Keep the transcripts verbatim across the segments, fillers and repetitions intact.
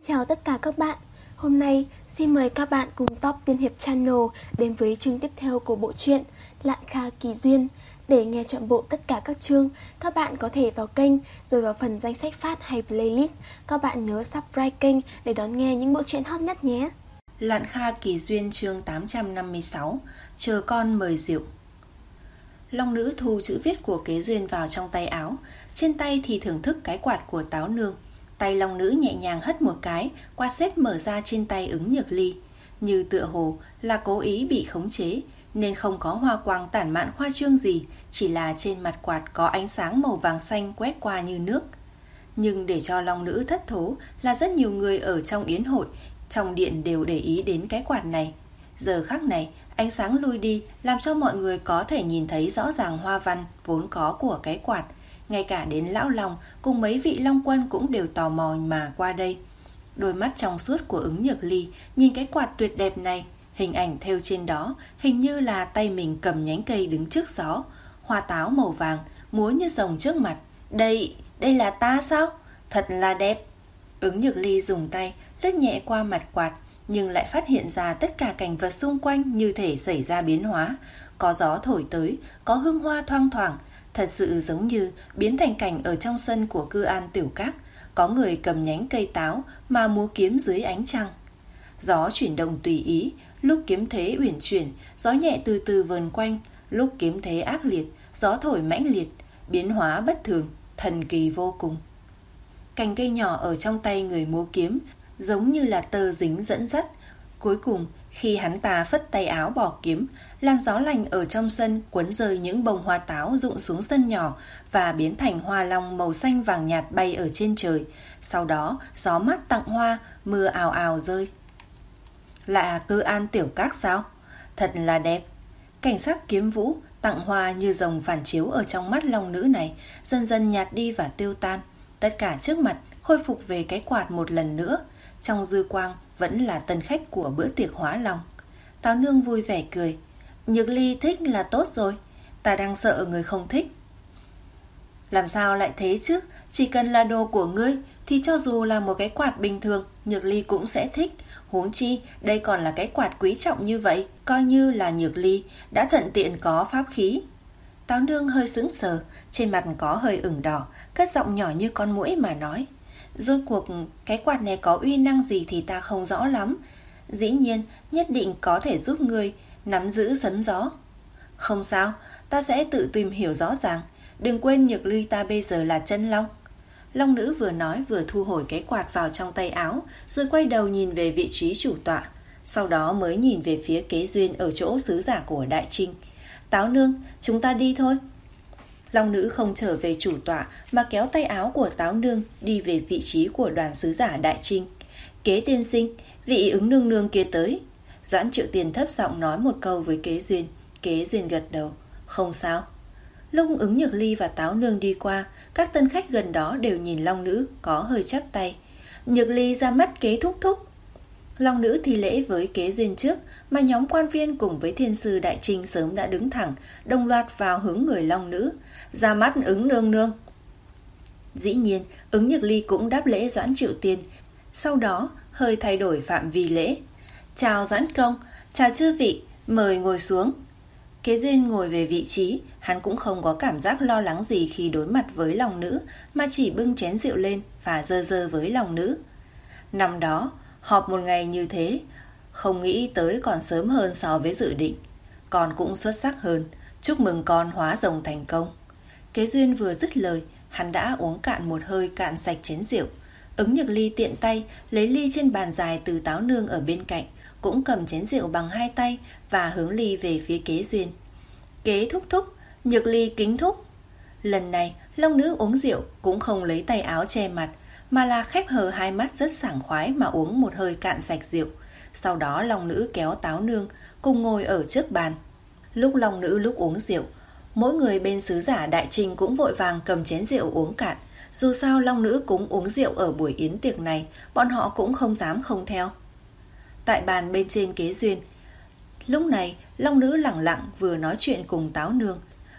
Chào tất cả các bạn. Hôm nay xin mời các bạn cùng Top Tiên Hiệp Channel đến với chương tiếp theo của bộ truyện Lạn Kha Kỳ Duyên. Để nghe trọn bộ tất cả các chương, các bạn có thể vào kênh rồi vào phần danh sách phát hay playlist. Các bạn nhớ subscribe kênh để đón nghe những bộ truyện hot nhất nhé. Lạn Kha Kỳ Duyên chương tám trăm năm mươi sáu. Chờ con mời rượu. Long nữ thu chữ viết của Kế Duyên vào trong tay áo, trên tay thì thưởng thức cái quạt của Táo Nương. Tay long nữ nhẹ nhàng hất một cái, quạt xếp mở ra trên tay Ứng Nhược Ly, như tựa hồ là cố ý bị khống chế, nên không có hoa quang tản mạn khoa trương gì, chỉ là trên mặt quạt có ánh sáng màu vàng xanh quét qua như nước. Nhưng để cho long nữ thất thố là rất nhiều người ở trong yến hội, trong điện đều để ý đến cái quạt này. Giờ khắc này, ánh sáng lui đi làm cho mọi người có thể nhìn thấy rõ ràng hoa văn vốn có của cái quạt. Ngay cả đến lão long cùng mấy vị long quân cũng đều tò mò mà qua đây. Đôi mắt trong suốt của Ứng Nhược Ly nhìn cái quạt tuyệt đẹp này, hình ảnh thêu trên đó hình như là tay mình cầm nhánh cây đứng trước gió, hoa táo màu vàng múa như rồng trước mặt. Đây, đây là ta sao? Thật là đẹp. Ứng Nhược Ly dùng tay lướt nhẹ qua mặt quạt, nhưng lại phát hiện ra tất cả cảnh vật xung quanh như thể xảy ra biến hóa. Có gió thổi tới, có hương hoa thoang thoảng, thật sự giống như biến thành cảnh ở trong sân của Cư An Tiểu Các, có người cầm nhánh cây táo mà múa kiếm dưới ánh trăng. Gió chuyển động tùy ý, lúc kiếm thế uyển chuyển, gió nhẹ từ từ vờn quanh, lúc kiếm thế ác liệt, gió thổi mãnh liệt, biến hóa bất thường, thần kỳ vô cùng. Cành cây nhỏ ở trong tay người múa kiếm giống như là tơ dính dẫn dắt. Cuối cùng, khi hắn ta phất tay áo bỏ kiếm, làn gió lành ở trong sân cuốn rơi những bông hoa táo rụng xuống sân nhỏ và biến thành hoa long màu xanh vàng nhạt bay ở trên trời. Sau đó, gió mát tặng hoa, mưa ào ào rơi. Là Cư An Tiểu Các sao? Thật là đẹp. Cảnh sắc kiếm vũ, tặng hoa như rồng phản chiếu ở trong mắt long nữ này, dần dần nhạt đi và tiêu tan. Tất cả trước mặt khôi phục về cái quạt một lần nữa. Trong dư quang vẫn là tân khách của bữa tiệc hóa long. Táo Nương vui vẻ cười. Nhược Ly thích là tốt rồi, ta đang sợ người không thích. Làm sao lại thế chứ? Chỉ cần là đồ của ngươi thì cho dù là một cái quạt bình thường, Nhược Ly cũng sẽ thích. Huống chi đây còn là cái quạt quý trọng như vậy, coi như là Nhược Ly đã thuận tiện có pháp khí. Táo Nương hơi sững sờ, trên mặt có hơi ửng đỏ, cất giọng nhỏ như con muỗi mà nói. Rốt cuộc cái quạt này có uy năng gì thì ta không rõ lắm. Dĩ nhiên nhất định có thể giúp ngươi nắm giữ sấm gió. Không sao, ta sẽ tự tìm hiểu rõ ràng. Đừng quên Nhược Ly ta bây giờ là chân long. Long nữ vừa nói vừa thu hồi cái quạt vào trong tay áo, rồi quay đầu nhìn về vị trí chủ tọa. Sau đó mới nhìn về phía Kế Duyên ở chỗ sứ giả của Đại Trinh. Táo Nương, chúng ta đi thôi. Long nữ không trở về chủ tọa mà kéo tay áo của Táo Nương đi về vị trí của đoàn sứ giả Đại Trinh. Kế tiên sinh, vị Ứng nương nương kia tới. Doãn Triệu Tiền thấp giọng nói một câu với Kế Duyên. Kế Duyên gật đầu. Không sao. Lúc Ứng Nhược Ly và Táo Nương đi qua, các tân khách gần đó đều nhìn long nữ có hơi chắp tay. Nhược Ly ra mắt Kế thúc thúc. Long nữ thi lễ với Kế Duyên trước, mà nhóm quan viên cùng với thiên sư Đại Trinh sớm đã đứng thẳng, đồng loạt vào hướng người long nữ. Ra mắt Ứng nương nương. Dĩ nhiên, Ứng Nhược Ly cũng đáp lễ Doãn Triệu Tiền, sau đó hơi thay đổi phạm vi lễ. Chào Doãn công, chào chư vị, mời ngồi xuống. Kế Duyên ngồi về vị trí, hắn cũng không có cảm giác lo lắng gì khi đối mặt với long nữ, mà chỉ bưng chén rượu lên và dơ dơ với long nữ. Năm đó, họp một ngày như thế, không nghĩ tới còn sớm hơn so với dự định. Con cũng xuất sắc hơn, chúc mừng con hóa rồng thành công. Kế Duyên vừa dứt lời, hắn đã uống cạn một hơi cạn sạch chén rượu. Ứng Nhược Ly tiện tay lấy ly trên bàn dài từ Táo Nương ở bên cạnh, cũng cầm chén rượu bằng hai tay và hướng ly về phía Kế Duyên. Kế thúc thúc, Nhược Ly kính thúc. Lần này long nữ uống rượu cũng không lấy tay áo che mặt, mà là khép hờ hai mắt rất sảng khoái mà uống một hơi cạn sạch rượu. Sau đó long nữ kéo Táo Nương cùng ngồi ở trước bàn. Lúc long nữ lúc uống rượu, mỗi người bên sứ giả Đại Trinh cũng vội vàng cầm chén rượu uống cạn. Dù sao long nữ cũng uống rượu ở buổi yến tiệc này, bọn họ cũng không dám không theo. Tại bàn bên trên Kế Duyên, lúc này long nữ lẳng lặng vừa nói chuyện cùng Táo Nương,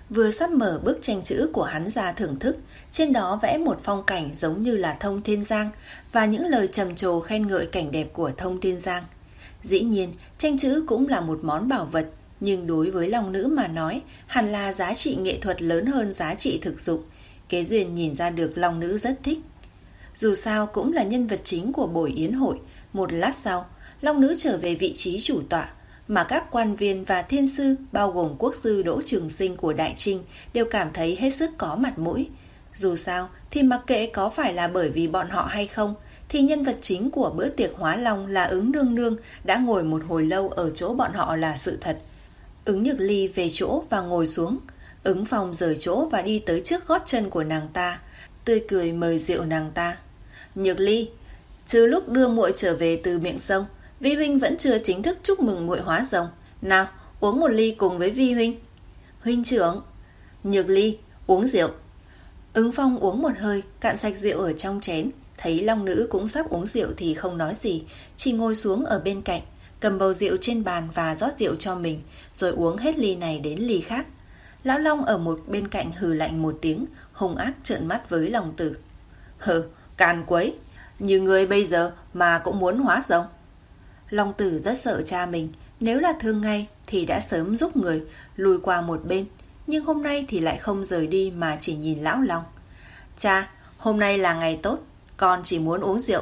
Vừa sắp mở bức tranh chữ của hắn ra thưởng thức, trên đó vẽ một phong cảnh giống như là Thông Thiên Giang và những lời trầm trồ khen ngợi cảnh đẹp của Thông Thiên Giang. Dĩ nhiên, tranh chữ cũng là một món bảo vật, nhưng đối với long nữ mà nói, hẳn là giá trị nghệ thuật lớn hơn giá trị thực dụng. Kế Duyên nhìn ra được long nữ rất thích. Dù sao cũng là nhân vật chính của buổi yến hội. Một lát sau, long nữ trở về vị trí chủ tọa, mà các quan viên và thiên sư, bao gồm quốc sư Đỗ Trường Sinh của Đại Trinh, đều cảm thấy hết sức có mặt mũi. Dù sao thì mặc kệ có phải là bởi vì bọn họ hay không, thì nhân vật chính của bữa tiệc hóa long là Ứng nương nương đã ngồi một hồi lâu ở chỗ bọn họ là sự thật. Ứng Nhược Ly về chỗ và ngồi xuống. Ứng Phong rời chỗ và đi tới trước gót chân của nàng ta, tươi cười mời rượu nàng ta. Nhược Ly, trừ lúc đưa muội trở về từ miệng sông, Vi huynh vẫn chưa chính thức chúc mừng muội hóa rồng. Nào, uống một ly cùng với Vi huynh. Huynh trưởng. Nhược Ly, uống rượu. Ứng Phong uống một hơi, cạn sạch rượu ở trong chén. Thấy long nữ cũng sắp uống rượu thì không nói gì, chỉ ngồi xuống ở bên cạnh, cầm bầu rượu trên bàn và rót rượu cho mình, rồi uống hết ly này đến ly khác. Lão Long ở một bên cạnh hừ lạnh một tiếng, hung ác trợn mắt với Long Tử. Hừ, càn quấy, như người bây giờ mà cũng muốn hóa rồng. Long Tử rất sợ cha mình, nếu là thường ngày thì đã sớm giúp người lùi qua một bên, nhưng hôm nay thì lại không rời đi mà chỉ nhìn Lão Long. Cha, hôm nay là ngày tốt, con chỉ muốn uống rượu.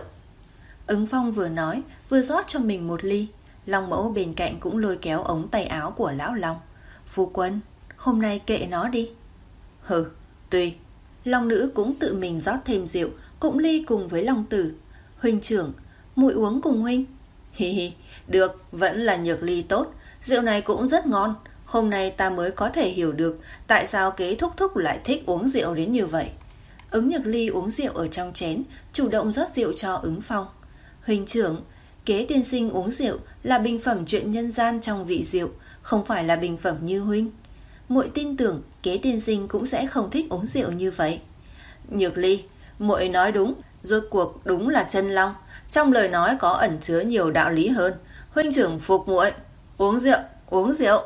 Ứng Phong vừa nói vừa rót cho mình một ly. Long Mẫu bên cạnh cũng lôi kéo ống tay áo của Lão Long. Phu quân, hôm nay kệ nó đi. Hừ, tùy. Long nữ cũng tự mình rót thêm rượu, cũng ly cùng với Long Tử. Huynh trưởng, muội uống cùng huynh. Hi hi, được, vẫn là Nhược Ly tốt. Rượu này cũng rất ngon. Hôm nay ta mới có thể hiểu được tại sao Kế thúc thúc lại thích uống rượu đến như vậy. Ứng Nhược Ly uống rượu ở trong chén, chủ động rót rượu cho Ứng Phong. Huynh trưởng, Kế tiên sinh uống rượu là bình phẩm chuyện nhân gian trong vị rượu, không phải là bình phẩm như huynh. Muội tin tưởng Kế tiên sinh cũng sẽ không thích uống rượu như vậy. Nhược Ly, muội nói đúng, rốt cuộc đúng là chân long, trong lời nói có ẩn chứa nhiều đạo lý hơn. Huynh trưởng phục muội, uống rượu, uống rượu.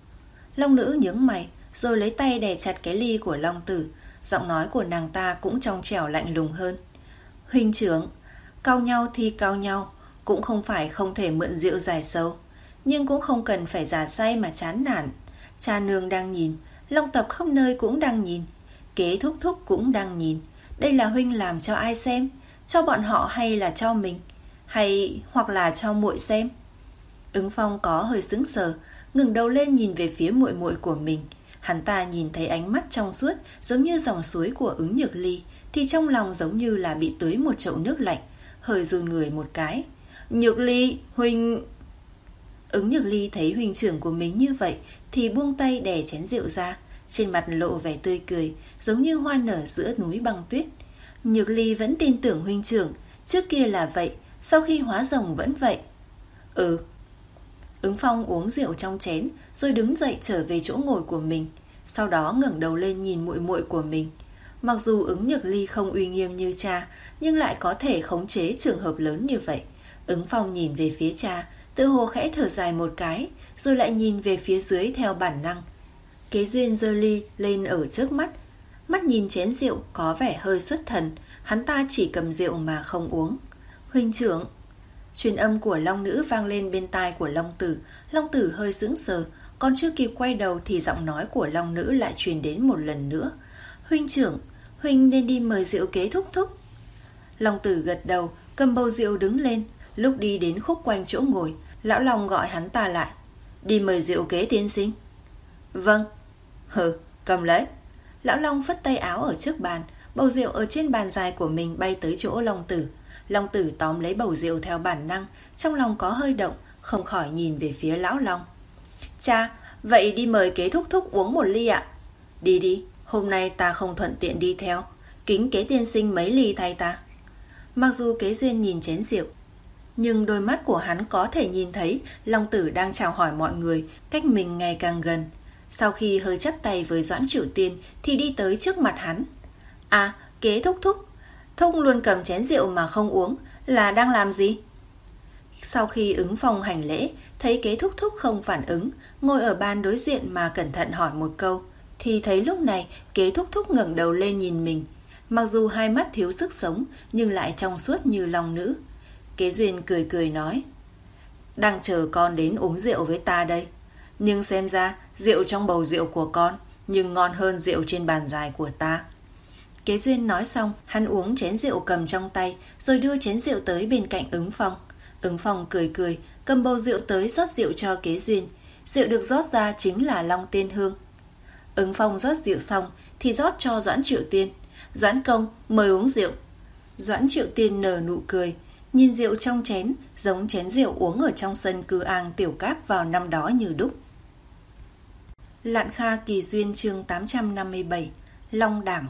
Long nữ nhướng mày, rồi lấy tay đè chặt cái ly của Long Tử. Giọng nói của nàng ta cũng trong trẻo lạnh lùng hơn. Huynh trưởng, cau nhau thì cau nhau, cũng không phải không thể mượn rượu giải sầu, nhưng cũng không cần phải giả say mà chán nản. Cha nương đang nhìn, Long tộc khắp nơi cũng đang nhìn, Kế thúc thúc cũng đang nhìn. Đây là huynh làm cho ai xem? Cho bọn họ hay là cho mình? Hay hoặc là cho muội xem? Ứng Phong có hơi sững sờ, ngẩng đầu lên nhìn về phía muội muội của mình. Hắn ta nhìn thấy ánh mắt trong suốt giống như dòng suối của Ứng Nhược Ly, thì trong lòng giống như là bị tưới một chậu nước lạnh, hơi run người một cái. Nhược Ly, huynh... Ứng Nhược Ly thấy huynh trưởng của mình như vậy thì buông tay đè chén rượu ra, trên mặt lộ vẻ tươi cười, giống như hoa nở giữa núi băng tuyết. Nhược Ly vẫn tin tưởng huynh trưởng, trước kia là vậy, sau khi hóa rồng vẫn vậy. Ừ. Ứng Phong uống rượu trong chén, rồi đứng dậy trở về chỗ ngồi của mình, sau đó ngẩng đầu lên nhìn muội muội của mình. Mặc dù Ứng Nhược Ly không uy nghiêm như cha, nhưng lại có thể khống chế trường hợp lớn như vậy. Ứng Phong nhìn về phía cha, tự hồ khẽ thở dài một cái, rồi lại nhìn về phía dưới theo bản năng. Kế Duyên giơ ly lên ở trước mắt, mắt nhìn chén rượu có vẻ hơi xuất thần. Hắn ta chỉ cầm rượu mà không uống. Huynh trưởng. Truyền âm của Long nữ vang lên bên tai của Long Tử. Long Tử hơi sững sờ, còn chưa kịp quay đầu thì giọng nói của Long nữ lại truyền đến một lần nữa. Huynh trưởng, huynh nên đi mời rượu Kế thúc thúc. Long Tử gật đầu, cầm bầu rượu đứng lên. Lúc đi đến khúc quanh chỗ ngồi, lão Long gọi hắn ta lại. Đi mời rượu Kế tiên sinh. Vâng. Hừ, cầm lấy. Lão Long phất tay áo ở trước bàn, bầu rượu ở trên bàn dài của mình bay tới chỗ Long Tử. Long Tử tóm lấy bầu rượu theo bản năng, trong lòng có hơi động, không khỏi nhìn về phía lão Long. Cha, vậy đi mời Kế thúc thúc uống một ly ạ. Đi đi, hôm nay ta không thuận tiện đi theo, kính Kế tiên sinh mấy ly thay ta. Mặc dù Kế Duyên nhìn chén rượu, nhưng đôi mắt của hắn có thể nhìn thấy Long Tử đang chào hỏi mọi người, cách mình ngày càng gần. Sau khi hơi chắp tay với Doãn Trửu Tiên thì đi tới trước mặt hắn. À, Kế thúc thúc, thúc luôn cầm chén rượu mà không uống, là đang làm gì? Sau khi Ứng Phong hành lễ, thấy Kế thúc thúc không phản ứng, ngồi ở bàn đối diện mà cẩn thận hỏi một câu, thì thấy lúc này Kế Thúc Thúc ngẩng đầu lên nhìn mình. Mặc dù hai mắt thiếu sức sống nhưng lại trong suốt như long nữ. Kế Duyên cười cười nói: Đang chờ con đến uống rượu với ta đây. Nhưng xem ra rượu trong bầu rượu của con nhưng ngon hơn rượu trên bàn dài của ta. Kế Duyên nói xong, hắn uống chén rượu cầm trong tay, rồi đưa chén rượu tới bên cạnh Ứng Phong. Ứng Phong cười cười, cầm bầu rượu tới rót rượu cho Kế Duyên. Rượu được rót ra chính là Long Tiên Hương. Ứng Phong rót rượu xong thì rót cho Doãn Triệu Tiên. Doãn công, mời uống rượu. Doãn Triệu Tiên nở nụ cười, nhìn rượu trong chén giống chén rượu uống ở trong sân Cư Ang Tiểu Các vào năm đó như đúc. Lạn Kha Kỳ Duyên chương tám trăm năm mươi bảy. Long Đảng.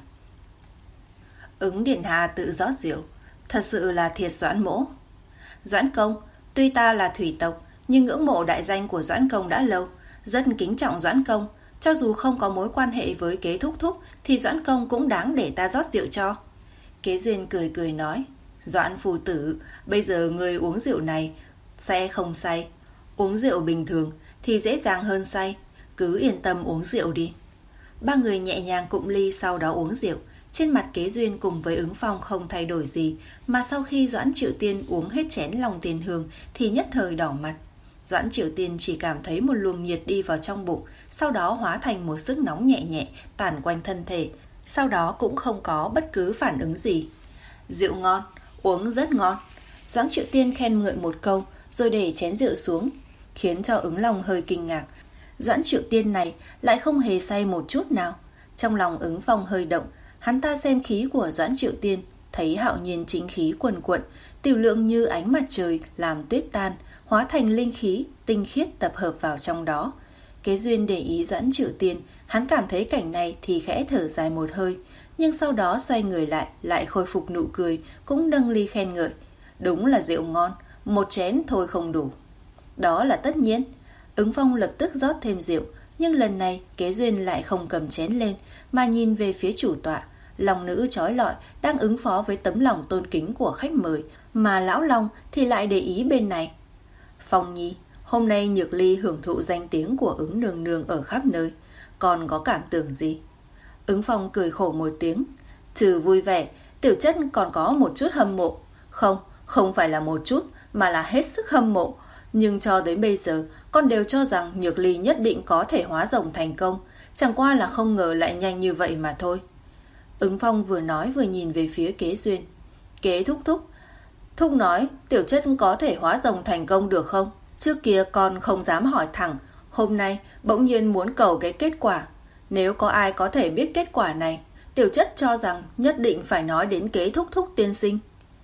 Ứng điện hạ tự rót rượu, thật sự là thiệt Doãn mỗ. Doãn công, tuy ta là thủy tộc nhưng ngưỡng mộ đại danh của Doãn công đã lâu, rất kính trọng Doãn công. Cho dù không có mối quan hệ với Kế Thúc Thúc thì Doãn công cũng đáng để ta rót rượu cho. Kế Duyên cười cười nói: Doãn phù tử, bây giờ người uống rượu này sẽ không say. Uống rượu bình thường thì dễ dàng hơn say, cứ yên tâm uống rượu đi. Ba người nhẹ nhàng cụm ly, sau đó uống rượu. Trên mặt Kế Duyên cùng với Ứng Phong không thay đổi gì, mà sau khi Doãn Triệu Tiên uống hết chén Long Tiên Hương thì nhất thời đỏ mặt. Doãn Triệu Tiên chỉ cảm thấy một luồng nhiệt đi vào trong bụng, sau đó hóa thành một sức nóng nhẹ nhẹ tản quanh thân thể, sau đó cũng không có bất cứ phản ứng gì. Rượu ngon, uống rất ngon. Doãn Triệu Tiên khen ngợi một câu rồi để chén rượu xuống, khiến cho Ứng Long hơi kinh ngạc. Doãn Triệu Tiên này lại không hề say một chút nào. Trong lòng Ứng Phong hơi động, hắn ta xem khí của Doãn Triệu Tiên, thấy hạo nhiên chính khí quần quận, tiểu lượng như ánh mặt trời làm tuyết tan, hóa thành linh khí tinh khiết tập hợp vào trong đó. Kế Duyên để ý Doãn Triệu Tiên, hắn cảm thấy cảnh này thì khẽ thở dài một hơi, nhưng sau đó xoay người lại, lại khôi phục nụ cười, cũng nâng ly khen ngợi. Đúng là rượu ngon, một chén thôi không đủ. Đó là tất nhiên. Ứng Phong lập tức rót thêm rượu, nhưng lần này Kế Duyên lại không cầm chén lên, mà nhìn về phía chủ tọa. Long nữ trói lọi đang ứng phó với tấm lòng tôn kính của khách mời, mà lão Long thì lại để ý bên này. Phong nhi, hôm nay Nhược Ly hưởng thụ danh tiếng của Ứng nương nương ở khắp nơi, còn có cảm tưởng gì? Ứng Phong cười khổ một tiếng. Trừ vui vẻ, tiểu chất còn có một chút hâm mộ. Không, không phải là một chút, mà là hết sức hâm mộ. Nhưng cho tới bây giờ, con đều cho rằng Nhược Ly nhất định có thể hóa rồng thành công, chẳng qua là không ngờ lại nhanh như vậy mà thôi. Ứng Phong vừa nói vừa nhìn về phía Kế Duyên. Kế thúc thúc, thúc nói tiểu chất có thể hóa rồng thành công được không? Trước kia con không dám hỏi thẳng, hôm nay bỗng nhiên muốn cầu cái kết quả. Nếu có ai có thể biết kết quả này, tiểu chất cho rằng nhất định phải nói đến Kế thúc thúc tiên sinh.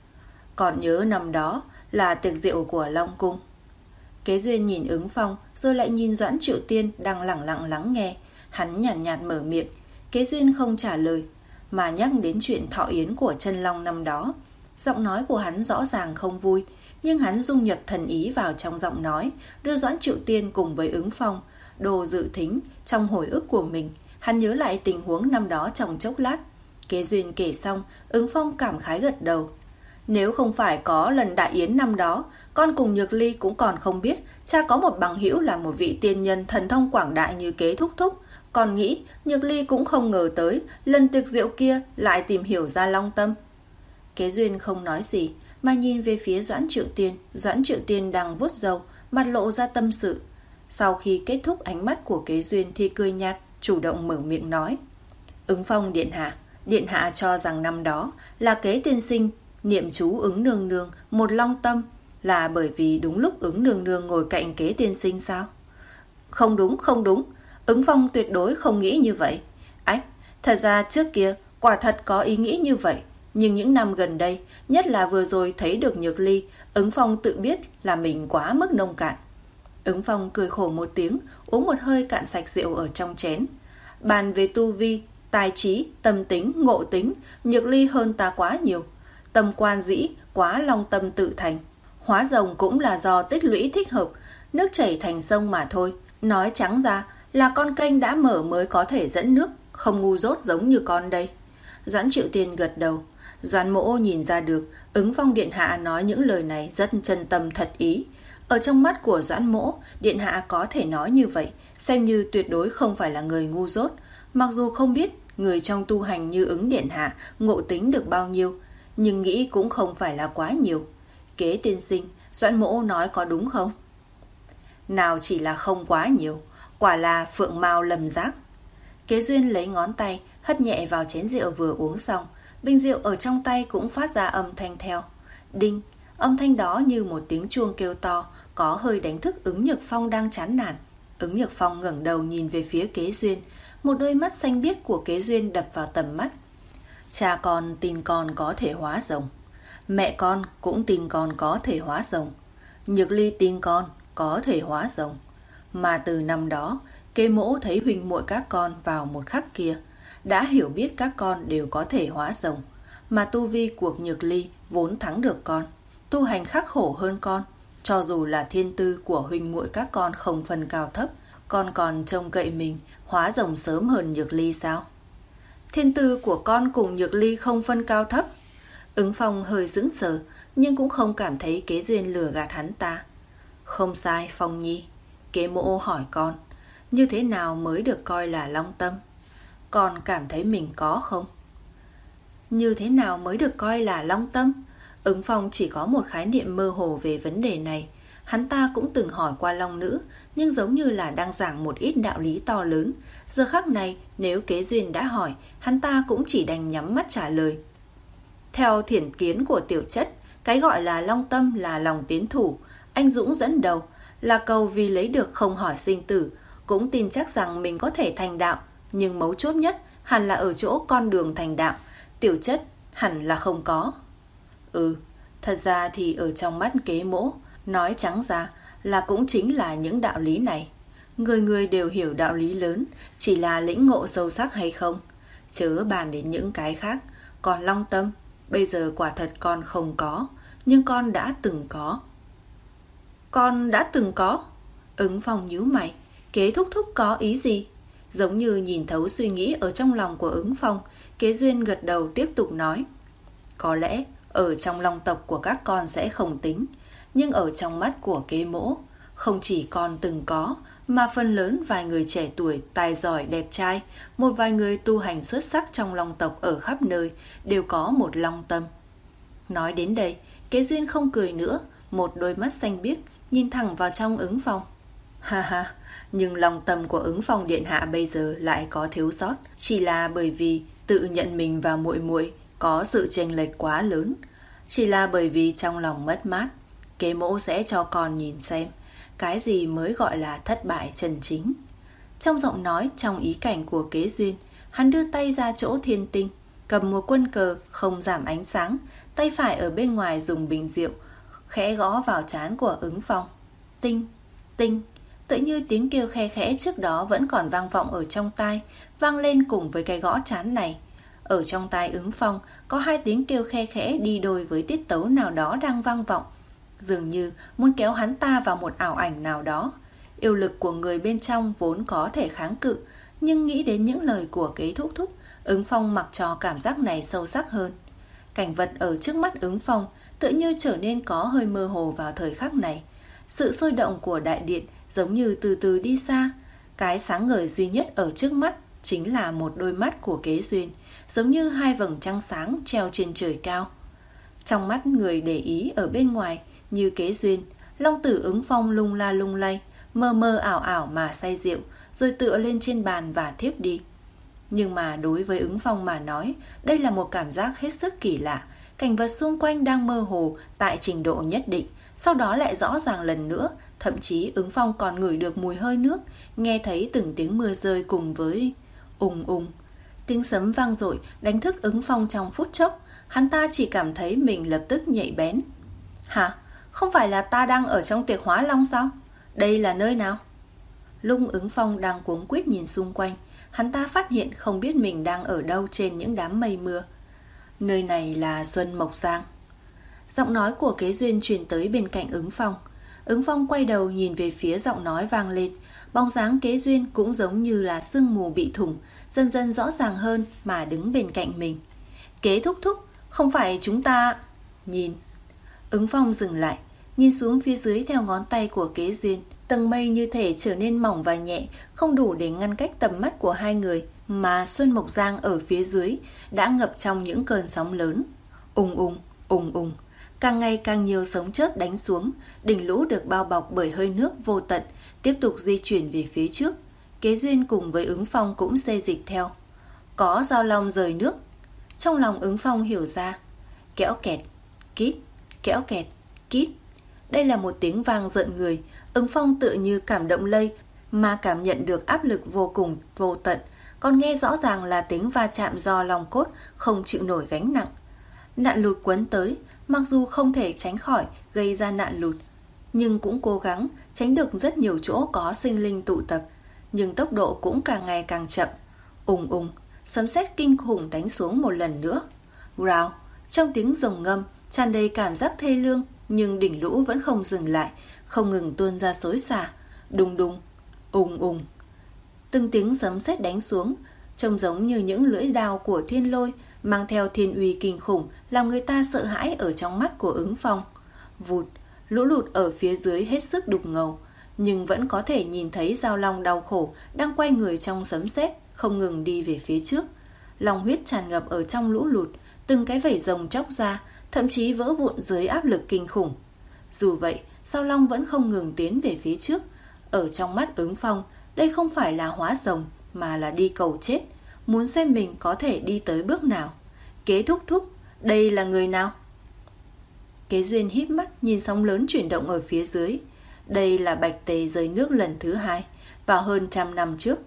Còn nhớ năm đó là tiệc rượu của Long Cung. Kế Duyên nhìn Ứng Phong rồi lại nhìn Doãn Triệu Tiên đang lẳng lặng lắng nghe. Hắn nhàn nhạt, nhạt mở miệng. Kế Duyên không trả lời, mà nhắc đến chuyện thọ yến của Chân Long năm đó. Giọng nói của hắn rõ ràng không vui, nhưng hắn dung nhập thần ý vào trong giọng nói, đưa Doãn Triệu Tiên cùng với Ứng Phong đồ dự thính trong hồi ức của mình. Hắn nhớ lại tình huống năm đó trong chốc lát. Kế Duyên kể xong, Ứng Phong cảm khái gật đầu. Nếu không phải có lần đại yến năm đó, con cùng Nhược Ly cũng còn không biết cha có một bằng hữu là một vị tiên nhân thần thông quảng đại như Kế thúc thúc. Còn nghĩ Nhược Ly cũng không ngờ tới lần tiệc rượu kia lại tìm hiểu ra Long Tâm. Kế Duyên không nói gì, mà nhìn về phía Doãn Triệu Tiên. Doãn Triệu Tiên đang vuốt râu, mặt lộ ra tâm sự. Sau khi kết thúc ánh mắt của Kế Duyên thì cười nhạt, chủ động mở miệng nói. Ứng Phong điện hạ, điện hạ cho rằng năm đó là Kế tiên sinh niệm chú Ứng nương nương một long tâm là bởi vì đúng lúc Ứng nương nương ngồi cạnh Kế tiên sinh sao? Không đúng, không đúng. Ứng Phong tuyệt đối không nghĩ như vậy. Ách, thật ra trước kia quả thật có ý nghĩ như vậy, nhưng những năm gần đây, nhất là vừa rồi thấy được Nhược Ly, Ứng Phong tự biết là mình quá mức nông cạn. Ứng Phong cười khổ một tiếng, uống một hơi cạn sạch rượu ở trong chén. Bàn về tu vi, tài trí, tâm tính, ngộ tính, Nhược Ly hơn ta quá nhiều. Tâm quan dĩ, quá long tâm tự thành. Hóa rồng cũng là do tích lũy thích hợp, nước chảy thành sông mà thôi. Nói trắng ra là con kênh đã mở mới có thể dẫn nước, không ngu dốt giống như con đây. Doãn Triệu Tiên gật đầu. Doãn Mỗ nhìn ra được Ứng Phong điện hạ nói những lời này rất chân tâm thật ý. Ở trong mắt của Doãn Mỗ, điện hạ có thể nói như vậy, xem như tuyệt đối không phải là người ngu dốt, Mặc dù không biết người trong tu hành như Ứng điện hạ ngộ tính được bao nhiêu, nhưng nghĩ cũng không phải là quá nhiều. Kế tiên sinh, Doãn mỗ nói có đúng không? Nào chỉ là không quá nhiều, quả là phượng mao lầm giác. Kế Duyên lấy ngón tay hất nhẹ vào chén rượu vừa uống xong, bình rượu ở trong tay cũng phát ra âm thanh theo. Đinh, âm thanh đó như một tiếng chuông kêu to, có hơi đánh thức Ứng Nhược Phong đang chán nản. Ứng Nhược Phong ngẩng đầu nhìn về phía Kế Duyên, một đôi mắt xanh biếc của Kế Duyên đập vào tầm mắt. Cha con tin con có thể hóa rồng, mẹ con cũng tin con có thể hóa rồng, Nhược Ly tin con có thể hóa rồng. Mà từ năm đó, Kế mỗ thấy huynh muội các con vào một khắc kia, đã hiểu biết các con đều có thể hóa rồng. Mà tu vi của Nhược Ly vốn thắng được con, tu hành khắc khổ hơn con. Cho dù là thiên tư của huynh muội các con không phân cao thấp, con còn trông cậy mình hóa rồng sớm hơn Nhược Ly sao? Thiên tư của con cùng Nhược Ly không phân cao thấp. Ứng Phong hơi sững sờ, nhưng cũng không cảm thấy Kế Duyên lừa gạt hắn ta. Không sai, Phong nhi. Kế mỗ hỏi con, như thế nào mới được coi là long tâm? Con cảm thấy mình có không? Như thế nào mới được coi là long tâm? Ứng Phong chỉ có một khái niệm mơ hồ về vấn đề này. Hắn ta cũng từng hỏi qua long nữ, nhưng giống như là đang giảng một ít đạo lý to lớn. Giờ khắc này, nếu Kế Duyên đã hỏi, hắn ta cũng chỉ đành nhắm mắt trả lời. Theo thiển kiến của tiểu chất, cái gọi là long tâm là lòng tiến thủ, anh dũng dẫn đầu, là cầu vì lấy được không hỏi sinh tử, cũng tin chắc rằng mình có thể thành đạo. Nhưng mấu chốt nhất hẳn là ở chỗ con đường thành đạo, tiểu chất hẳn là không có. Ừ, thật ra thì ở trong mắt Kế mỗ, nói trắng ra là cũng chính là những đạo lý này. Người người đều hiểu đạo lý lớn, chỉ là lĩnh ngộ sâu sắc hay không. Chớ bàn đến những cái khác. Còn long tâm, bây giờ quả thật con không có, nhưng con đã từng có. Con đã từng có? Ứng Phong nhíu mày. Kế thúc thúc có ý gì? Giống như nhìn thấu suy nghĩ ở trong lòng của Ứng Phong, Kế Duyên gật đầu tiếp tục nói. Có lẽ ở trong long tộc của các con sẽ không tính, nhưng ở trong mắt của Kế mỗ, không chỉ con từng có, mà phần lớn vài người trẻ tuổi, tài giỏi, đẹp trai, một vài người tu hành xuất sắc trong long tộc ở khắp nơi, đều có một long tâm. Nói đến đây, Kế Duyên không cười nữa, một đôi mắt xanh biếc nhìn thẳng vào trong Ứng Phong. Ha ha, nhưng long tâm của Ứng Phong điện hạ bây giờ lại có thiếu sót, chỉ là bởi vì tự nhận mình và muội muội có sự chênh lệch quá lớn, chỉ là bởi vì trong lòng mất mát. Kế mỗ sẽ cho con nhìn xem cái gì mới gọi là thất bại chân chính. Trong giọng nói, trong ý cảnh của Kế Duyên, hắn đưa tay ra chỗ thiên tinh, cầm một quân cờ không giảm ánh sáng, tay phải ở bên ngoài dùng bình rượu khẽ gõ vào trán của Ứng Phong. Tinh, tinh, tự như tiếng kêu khe khẽ trước đó vẫn còn vang vọng ở trong tai, vang lên cùng với cái gõ trán này. Ở trong tai Ứng Phong có hai tiếng kêu khe khẽ đi đôi với tiết tấu nào đó đang vang vọng, dường như muốn kéo hắn ta vào một ảo ảnh nào đó. Yêu lực của người bên trong vốn có thể kháng cự, nhưng nghĩ đến những lời của Kế thúc thúc, Ứng Phong mặc cho cảm giác này sâu sắc hơn. Cảnh vật ở trước mắt Ứng Phong tự như trở nên có hơi mơ hồ vào thời khắc này. Sự sôi động của đại điện giống như từ từ đi xa. Cái sáng ngời duy nhất ở trước mắt chính là một đôi mắt của Kế Duyên, giống như hai vầng trăng sáng treo trên trời cao. Trong mắt người để ý ở bên ngoài như Kế Duyên, long tử Ứng Phong lung la lung lay, mơ mơ ảo ảo mà say rượu, rồi tựa lên trên bàn và thiếp đi. Nhưng mà đối với Ứng Phong mà nói, đây là một cảm giác hết sức kỳ lạ. Cảnh vật xung quanh đang mơ hồ tại trình độ nhất định, sau đó lại rõ ràng lần nữa. Thậm chí Ứng Phong còn ngửi được mùi hơi nước, nghe thấy từng tiếng mưa rơi cùng với ùng ùng. Tiếng sấm vang dội đánh thức Ứng Phong trong phút chốc. Hắn ta chỉ cảm thấy mình lập tức nhạy bén. Hả? Không phải là ta đang ở trong tiệc hóa long sao? Đây là nơi nào? Lúc Ứng Phong đang cuống quýt nhìn xung quanh, hắn ta phát hiện không biết mình đang ở đâu trên những đám mây mưa. Nơi này là Xuân Mộc Giang. Giọng nói của Kế Duyên truyền tới bên cạnh Ứng Phong. Ứng Phong quay đầu nhìn về phía giọng nói vang lên. Bóng dáng Kế Duyên cũng giống như là sương mù bị thủng, dần dần rõ ràng hơn mà đứng bên cạnh mình. Kế thúc thúc, không phải chúng ta... Nhìn. Ứng Phong dừng lại, nhìn xuống phía dưới theo ngón tay của Kế Duyên. Tầng mây như thể trở nên mỏng và nhẹ, không đủ để ngăn cách tầm mắt của hai người. mà Xuân Mộc Giang ở phía dưới đã ngập trong những cơn sóng lớn. Ùng ùng, ùng ùng, càng ngày càng nhiều sóng chớp đánh xuống, đỉnh lũ được bao bọc bởi hơi nước vô tận, tiếp tục di chuyển về phía trước. Kế Duyên cùng với Ứng Phong cũng xê dịch theo. Có Giao Long rời nước. Trong lòng Ứng Phong hiểu ra. Kéo kẹt, kít, kéo kẹt, kít. Đây là một tiếng vang rợn người. Ứng Phong tự như cảm động lây mà cảm nhận được áp lực vô cùng vô tận. Còn nghe rõ ràng là tiếng va chạm do lòng cốt không chịu nổi gánh nặng. Nạn lụt quấn tới, mặc dù không thể tránh khỏi gây ra nạn lụt, nhưng cũng cố gắng tránh được rất nhiều chỗ có sinh linh tụ tập, nhưng tốc độ cũng càng ngày càng chậm. Ùng ùng, sấm sét kinh khủng đánh xuống một lần nữa. Rào, trong tiếng rồng ngâm tràn đầy cảm giác thê lương, nhưng đỉnh lũ vẫn không dừng lại, không ngừng tuôn ra xối xả. Đùng đùng, ùng ùng. Từng tiếng sấm sét đánh xuống, trông giống như những lưỡi đao của thiên lôi, mang theo thiên uy kinh khủng, làm người ta sợ hãi ở trong mắt của Ứng Phong. Vụt, lũ lụt ở phía dưới hết sức đục ngầu, nhưng vẫn có thể nhìn thấy Giao Long đau khổ đang quay người trong sấm sét, không ngừng đi về phía trước. Long huyết tràn ngập ở trong lũ lụt, từng cái vảy rồng chóc ra, thậm chí vỡ vụn dưới áp lực kinh khủng. Dù vậy, Giao Long vẫn không ngừng tiến về phía trước. Ở trong mắt Ứng Phong, đây không phải là hóa rồng mà là đi cầu chết, muốn xem mình có thể đi tới bước nào. Kế thúc thúc, đây là người nào? Kế Duyên híp mắt nhìn sóng lớn chuyển động ở phía dưới. Đây là Bạch Tề rơi nước lần thứ hai, vào hơn trăm năm trước.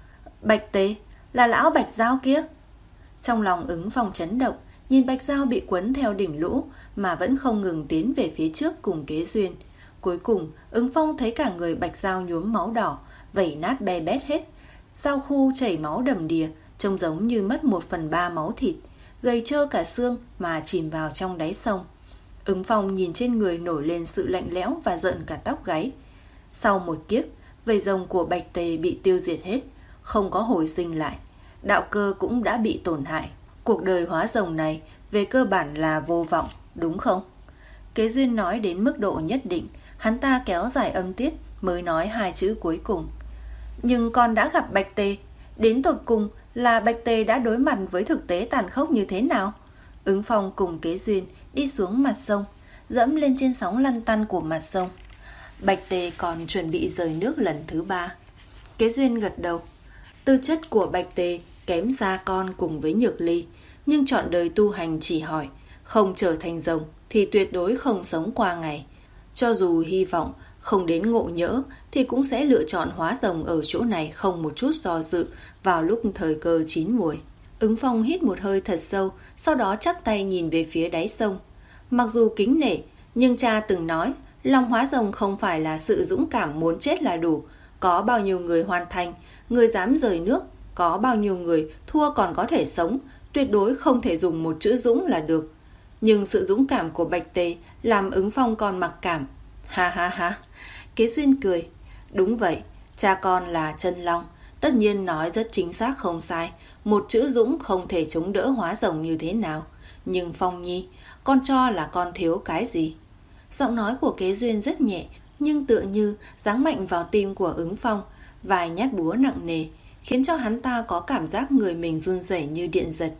Bạch Tề, là lão Bạch Giao kia. Trong lòng Ứng Phong chấn động, nhìn Bạch Giao bị quấn theo đỉnh lũ mà vẫn không ngừng tiến về phía trước cùng Kế Duyên. Cuối cùng, Ứng Phong thấy cả người Bạch Giao nhuốm máu đỏ, vẩy nát be bét hết. Giao khu chảy máu đầm đìa, trông giống như mất một phần ba máu thịt, gầy trơ cả xương mà chìm vào trong đáy sông. Ứng Phong nhìn trên người nổi lên sự lạnh lẽo và giận cả tóc gáy. Sau một kiếp, vảy rồng của Bạch Tề bị tiêu diệt hết, không có hồi sinh lại. Đạo cơ cũng đã bị tổn hại. Cuộc đời hóa rồng này về cơ bản là vô vọng, đúng không? Kế Duyên nói đến mức độ nhất định, hắn ta kéo dài âm tiết mới nói hai chữ cuối cùng. Nhưng con đã gặp Bạch Tề, đến tột cùng là Bạch Tề đã đối mặt với thực tế tàn khốc như thế nào? Ứng Phong cùng Kế Duyên đi xuống mặt sông, dẫm lên trên sóng lăn tăn của mặt sông. Bạch Tề còn chuẩn bị rời nước lần thứ ba. Kế Duyên gật đầu. Tư chất của Bạch Tề kém xa con cùng với Nhược Ly, nhưng trọn đời tu hành chỉ hỏi, không trở thành rồng thì tuyệt đối không sống qua ngày. Cho dù hy vọng không đến ngộ nhỡ thì cũng sẽ lựa chọn hóa rồng ở chỗ này không một chút do dự vào lúc thời cơ chín muồi. Ứng Phong hít một hơi thật sâu, sau đó chắp tay nhìn về phía đáy sông. Mặc dù kính nể, nhưng cha từng nói, lòng hóa rồng không phải là sự dũng cảm muốn chết là đủ. Có bao nhiêu người hoàn thành, người dám rời nước, có bao nhiêu người thua còn có thể sống, tuyệt đối không thể dùng một chữ dũng là được. Nhưng sự dũng cảm của Bạch Tề làm Ứng Phong còn mặc cảm. Ha ha ha. Kế Duyên cười. Đúng vậy, cha con là chân long, tất nhiên nói rất chính xác không sai. Một chữ dũng không thể chống đỡ hóa rồng như thế nào. Nhưng Phong Nhi, con cho là con thiếu cái gì? Giọng nói của Kế Duyên rất nhẹ, nhưng tựa như giáng mạnh vào tim của Ứng Phong. Vài nhát búa nặng nề, khiến cho hắn ta có cảm giác người mình run rẩy như điện giật.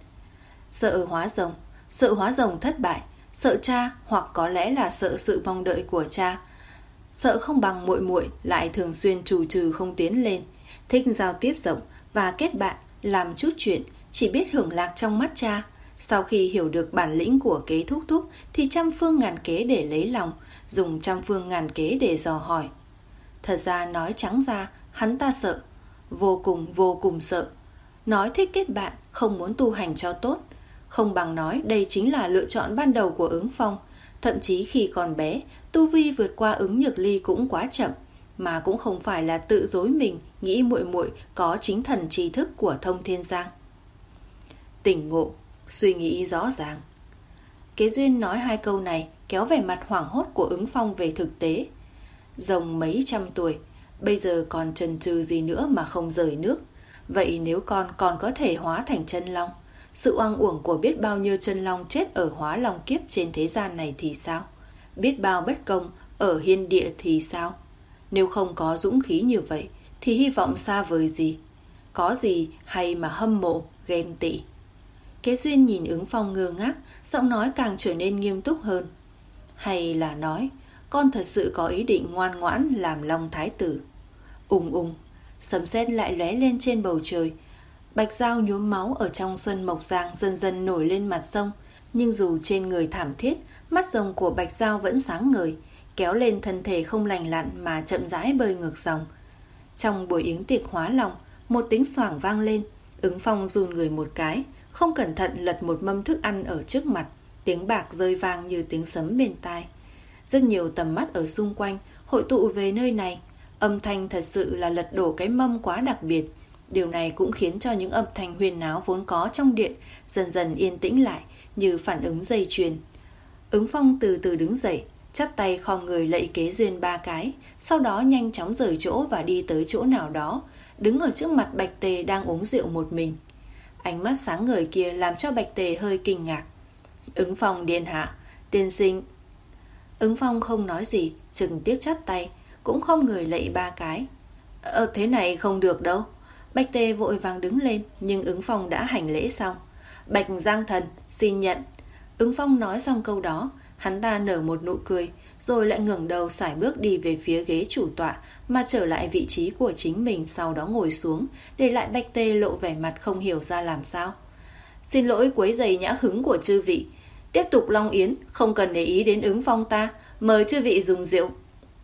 Sợ hóa rồng, sợ hóa rồng thất bại, sợ cha, hoặc có lẽ là sợ sự mong đợi của cha. Sợ không bằng muội muội lại thường xuyên trù trừ không tiến lên, thích giao tiếp rộng và kết bạn, làm chút chuyện, chỉ biết hưởng lạc trong mắt cha. Sau khi hiểu được bản lĩnh của Kế thúc thúc thì trăm phương ngàn kế để lấy lòng, dùng trăm phương ngàn kế để dò hỏi. Thật ra nói trắng ra, hắn ta sợ, vô cùng vô cùng sợ. Nói thích kết bạn, không muốn tu hành cho tốt, không bằng nói đây chính là lựa chọn ban đầu của Ứng Phong. Thậm chí khi còn bé, tu vi vượt qua Ứng Nhược Ly cũng quá chậm, mà cũng không phải là tự dối mình nghĩ muội muội có chính thần trí thức của Thông Thiên Giang. Tỉnh ngộ, suy nghĩ rõ ràng. Kế Duyên nói hai câu này kéo vẻ mặt hoảng hốt của Ứng Phong về thực tế. Rồng mấy trăm tuổi, bây giờ còn chần chừ gì nữa mà không rời nước. Vậy nếu con còn có thể hóa thành chân long, sự oang uổng của biết bao nhiêu chân long chết ở hóa long kiếp trên thế gian này thì sao? Biết bao bất công ở hiên địa thì sao? Nếu không có dũng khí như vậy thì hy vọng xa vời gì? có gì hay mà hâm mộ, ghen tị. Kế Duyên nhìn Ứng Phong ngơ ngác, giọng nói càng trở nên nghiêm túc hơn. Hay là nói, con thật sự có ý định ngoan ngoãn làm Long Thái tử. Ùng ùng, sấm sét lại lóe lên trên bầu trời. Bạch Dao nhuốm máu ở trong Xuân Mộc Giang dần dần nổi lên mặt sông. Nhưng dù trên người thảm thiết, mắt rồng của Bạch Dao vẫn sáng ngời, kéo lên thân thể không lành lặn mà chậm rãi bơi ngược dòng. Trong buổi yến tiệc hóa lòng, một tiếng xoảng vang lên. Ứng Phong run người một cái, không cẩn thận lật một mâm thức ăn ở trước mặt. Tiếng bạc rơi vang như tiếng sấm bên tai. Rất nhiều tầm mắt ở xung quanh hội tụ về nơi này. Âm thanh thật sự là lật đổ cái mâm quá đặc biệt. Điều này cũng khiến cho những âm thanh huyên náo vốn có trong điện dần dần yên tĩnh lại, như phản ứng dây chuyền. Ứng Phong từ từ đứng dậy, chắp tay khom người lạy Kế Duyên ba cái, sau đó nhanh chóng rời chỗ và đi tới chỗ nào đó, đứng ở trước mặt Bạch Tề đang uống rượu một mình. Ánh mắt sáng ngời kia làm cho Bạch Tề hơi kinh ngạc. Ứng Phong điện hạ, tiên sinh. Ứng Phong không nói gì, trực tiếp chắp tay, cũng không người lạy ba cái. Ờ thế này không được đâu. Bạch Tề vội vàng đứng lên, nhưng Ứng Phong đã hành lễ xong. Bạch Giang Thần xin nhận. Ứng Phong nói xong câu đó, hắn ta nở một nụ cười, rồi lại ngẩng đầu sải bước đi về phía ghế chủ tọa, mà trở lại vị trí của chính mình, sau đó ngồi xuống, để lại Bạch Tề lộ vẻ mặt không hiểu ra làm sao. Xin lỗi quấy rầy nhã hứng của chư vị. Tiếp tục Long Yến, không cần để ý đến Ứng Phong ta, mời chư vị dùng rượu.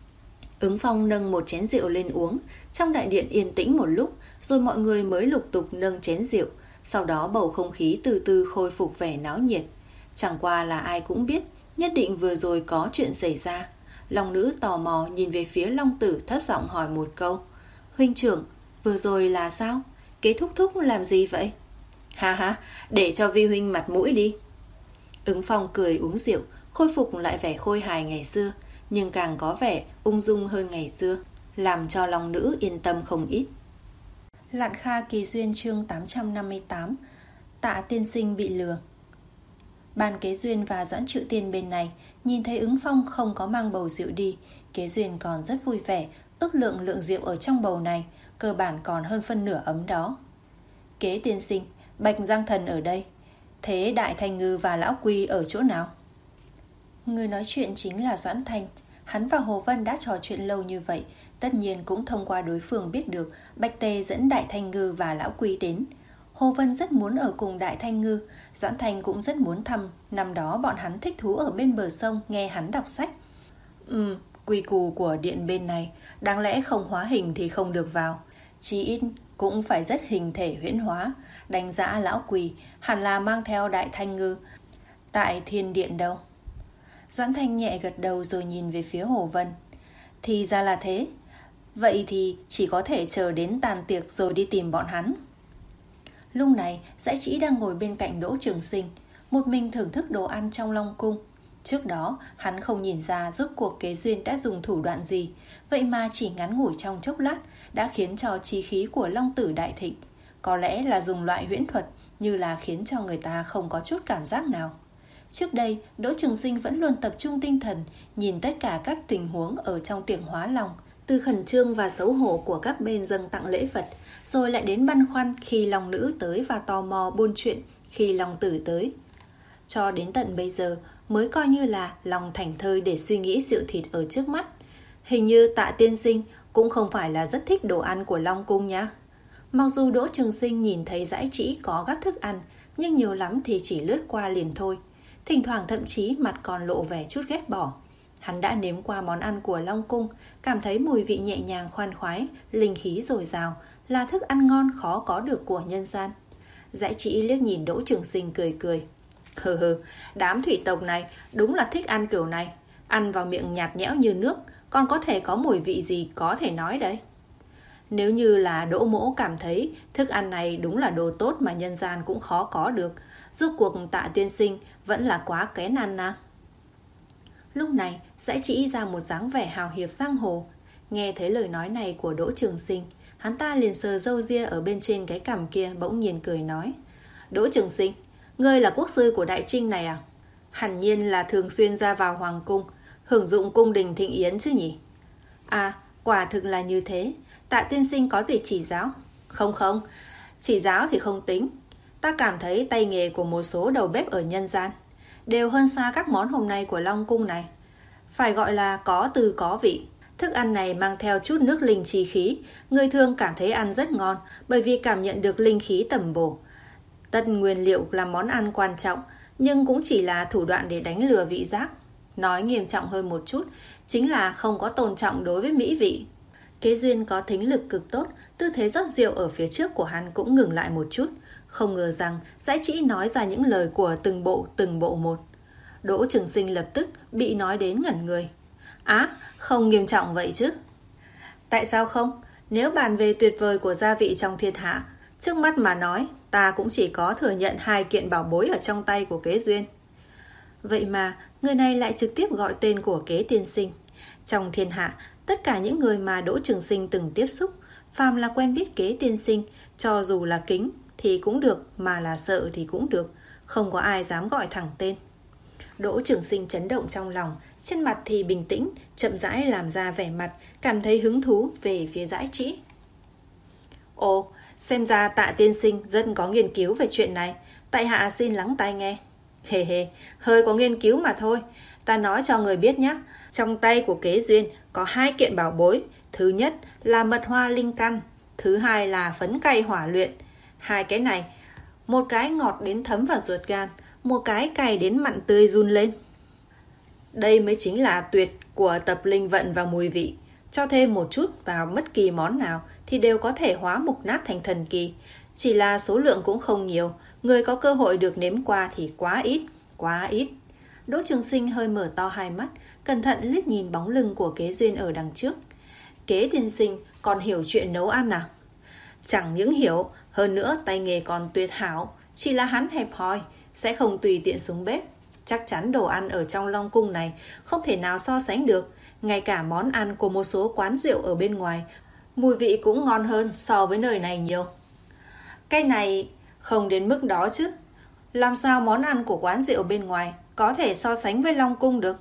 Ứng Phong nâng một chén rượu lên uống. Trong đại điện yên tĩnh một lúc, rồi mọi người mới lục tục nâng chén rượu. Sau đó bầu không khí từ từ khôi phục vẻ náo nhiệt. Chẳng qua là ai cũng biết, nhất định vừa rồi có chuyện xảy ra. Long nữ tò mò nhìn về phía Long tử, thấp giọng hỏi một câu. Huynh trưởng, vừa rồi là sao? Kế thúc thúc làm gì vậy? Ha ha, để cho vi huynh mặt mũi đi. Ứng Phong cười uống rượu, khôi phục lại vẻ khôi hài ngày xưa, nhưng càng có vẻ ung dung hơn ngày xưa, làm cho Long nữ yên tâm không ít. Lạn Kha Kỳ Duyên chương tám trăm năm mươi tám. Tạ tiên sinh bị lừa. Ban Kế Duyên và Doãn Trự Tiên bên này nhìn thấy Ứng Phong không có mang bầu rượu đi, Kế Duyên còn rất vui vẻ, ước lượng lượng rượu ở trong bầu này cơ bản còn hơn phân nửa ấm đó. Kế tiên sinh, Bạch Giang Thần ở đây, thế Đại Thanh Ngư và Lão Quy ở chỗ nào? Người nói chuyện chính là Doãn Thanh. Hắn và Hồ Vân đã trò chuyện lâu như vậy, tất nhiên cũng thông qua đối phương biết được Bạch Tề dẫn Đại Thanh Ngư và Lão Quy đến. Hồ Vân rất muốn ở cùng Đại Thanh Ngư, Doãn Thanh cũng rất muốn thăm. Năm đó bọn hắn thích thú ở bên bờ sông nghe hắn đọc sách. Ừ, quy củ của điện bên này, đáng lẽ không hóa hình thì không được vào. Chí ít cũng phải rất hình thể huyễn hóa. Đánh giá Lão Quỳ hẳn là mang theo Đại Thanh Ngư. Tại thiên điện đâu? Doãn Thanh nhẹ gật đầu rồi nhìn về phía Hồ Vân. Thì ra là thế. Vậy thì chỉ có thể chờ đến tàn tiệc rồi đi tìm bọn hắn. Lúc này Dãi Trĩ đang ngồi bên cạnh Đỗ Trường Sinh, một mình thưởng thức đồ ăn trong Long Cung. Trước đó hắn không nhìn ra rốt cuộc Kế Duyên đã dùng thủ đoạn gì, vậy mà chỉ ngắn ngủi trong chốc lát đã khiến cho chí khí của Long Tử đại thịnh. Có lẽ là dùng loại huyễn thuật, như là khiến cho người ta không có chút cảm giác nào. Trước đây Đỗ Trường Sinh vẫn luôn tập trung tinh thần nhìn tất cả các tình huống ở trong tiệc hóa lòng, từ khẩn trương và xấu hổ của các bên dâng tặng lễ vật, rồi lại đến băn khoăn khi Long Nữ tới và tò mò buôn chuyện khi Long Tử tới. Cho đến tận bây giờ mới coi như là lòng thảnh thơi để suy nghĩ rượu thịt ở trước mắt. Hình như Tạ tiên sinh cũng không phải là rất thích đồ ăn của Long Cung nhá. Mặc dù Đỗ Trường Sinh nhìn thấy Dãi Trĩ có gắp thức ăn, nhưng nhiều lắm thì chỉ lướt qua liền thôi. Thỉnh thoảng thậm chí mặt còn lộ vẻ chút ghét bỏ. Hắn đã nếm qua món ăn của Long Cung, cảm thấy mùi vị nhẹ nhàng khoan khoái, linh khí dồi dào, là thức ăn ngon khó có được của nhân gian. Dãi Trĩ liếc nhìn Đỗ Trường Sinh cười cười. Hừ hừ, đám thủy tộc này đúng là thích ăn kiểu này. Ăn vào miệng nhạt nhẽo như nước, còn có thể có mùi vị gì có thể nói đấy. Nếu như là Đỗ mỗ cảm thấy thức ăn này đúng là đồ tốt mà nhân gian cũng khó có được, rốt cuộc Tạ tiên sinh vẫn là quá kén ăn à. Lúc này Dãi Trĩ ra một dáng vẻ hào hiệp giang hồ. Nghe thấy lời nói này của Đỗ Trường Sinh, hắn ta liền sờ râu ria ở bên trên cái cằm kia, bỗng nhiên cười nói. Đỗ Trường Sinh, ngươi là quốc sư của Đại Trinh này à? Hẳn nhiên là thường xuyên ra vào hoàng cung, hưởng dụng cung đình thịnh yến chứ nhỉ? À, quả thực là như thế. Tạ tiên sinh có gì chỉ giáo? Không không, chỉ giáo thì không tính. Ta cảm thấy tay nghề của một số đầu bếp ở nhân gian đều hơn xa các món hôm nay của Long Cung này. Phải gọi là có tư có vị. Thức ăn này mang theo chút nước linh chi khí. Người thường cảm thấy ăn rất ngon bởi vì cảm nhận được linh khí tầm bổ. Tất nguyên liệu là món ăn quan trọng, nhưng cũng chỉ là thủ đoạn để đánh lừa vị giác. Nói nghiêm trọng hơn một chút, chính là không có tôn trọng đối với mỹ vị. Kế Duyên có thính lực cực tốt, tư thế rót rượu ở phía trước của hắn cũng ngừng lại một chút. Không ngờ rằng Dãi Trĩ nói ra những lời của từng bộ từng bộ một. Đỗ Trường Sinh lập tức bị nói đến ngẩn người. Á, không nghiêm trọng vậy chứ? Tại sao không? Nếu bàn về tuyệt vời của gia vị trong thiên hạ, trước mắt mà nói, ta cũng chỉ có thừa nhận hai kiện bảo bối ở trong tay của Kế Duyên. Vậy mà người này lại trực tiếp gọi tên của Kế tiên sinh. Trong thiên hạ, tất cả những người mà Đỗ Trường Sinh từng tiếp xúc, phàm là quen biết Kế tiên sinh, cho dù là kính thì cũng được, mà là sợ thì cũng được, không có ai dám gọi thẳng tên. Đỗ Trường Sinh chấn động trong lòng, trên mặt thì bình tĩnh, chậm rãi làm ra vẻ mặt cảm thấy hứng thú về phía Dãi Trĩ. Ồ, xem ra Tạ tiên sinh rất có nghiên cứu về chuyện này, tại hạ xin lắng tai nghe. Hề hề, hơi có nghiên cứu mà thôi. Ta nói cho người biết nhé, trong tay của Kế Duyên có hai kiện bảo bối. Thứ nhất là mật hoa linh căn, thứ hai là phấn cây hỏa luyện. Hai cái này, một cái ngọt đến thấm vào ruột gan, một cái cay đến mặn tươi run lên. Đây mới chính là tuyệt của tập linh vận và mùi vị. Cho thêm một chút vào bất kỳ món nào thì đều có thể hóa mục nát thành thần kỳ. Chỉ là số lượng cũng không nhiều, người có cơ hội được nếm qua thì quá ít, quá ít. Đỗ Trường Sinh hơi mở to hai mắt, cẩn thận liếc nhìn bóng lưng của Kế Duyên ở đằng trước. Kế tiên sinh còn hiểu chuyện nấu ăn à? Chẳng những hiểu, hơn nữa tay nghề còn tuyệt hảo. Chỉ là hắn hẹp hòi, sẽ không tùy tiện xuống bếp. Chắc chắn đồ ăn ở trong Long Cung này không thể nào so sánh được. Ngay cả món ăn của một số quán rượu ở bên ngoài, mùi vị cũng ngon hơn so với nơi này nhiều. Cái này không đến mức đó chứ. Làm sao món ăn của quán rượu bên ngoài có thể so sánh với Long Cung được?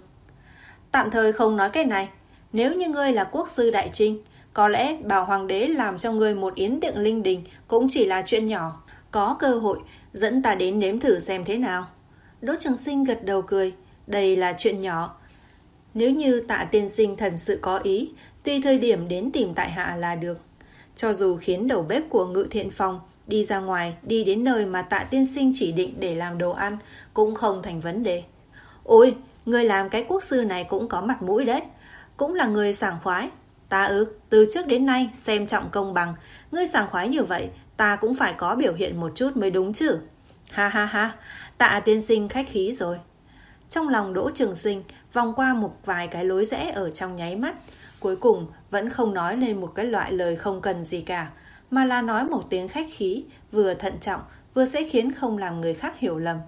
Tạm thời không nói cái này. Nếu như ngươi là quốc sư đại trinh, có lẽ bảo hoàng đế làm cho ngươi một yến tiệc linh đình cũng chỉ là chuyện nhỏ. Có cơ hội dẫn ta đến nếm thử xem thế nào. Đỗ Trường Sinh gật đầu cười. Đây là chuyện nhỏ. Nếu như Tạ tiên sinh thần sự có ý, tùy thời điểm đến tìm tại hạ là được. Cho dù khiến đầu bếp của Ngự Thiện Phòng đi ra ngoài, đi đến nơi mà Tạ tiên sinh chỉ định để làm đồ ăn, cũng không thành vấn đề. Ôi, người làm cái quốc sư này cũng có mặt mũi đấy. Cũng là người sảng khoái. Ta ư, từ trước đến nay xem trọng công bằng. Ngươi sảng khoái như vậy, ta cũng phải có biểu hiện một chút mới đúng chứ. Ha ha ha, Tạ tiên sinh khách khí rồi. Trong lòng Đỗ Trường Sinh vòng qua một vài cái lối rẽ ở trong nháy mắt, cuối cùng vẫn không nói lên một cái loại lời không cần gì cả, mà là nói một tiếng khách khí, vừa thận trọng, vừa sẽ khiến không làm người khác hiểu lầm.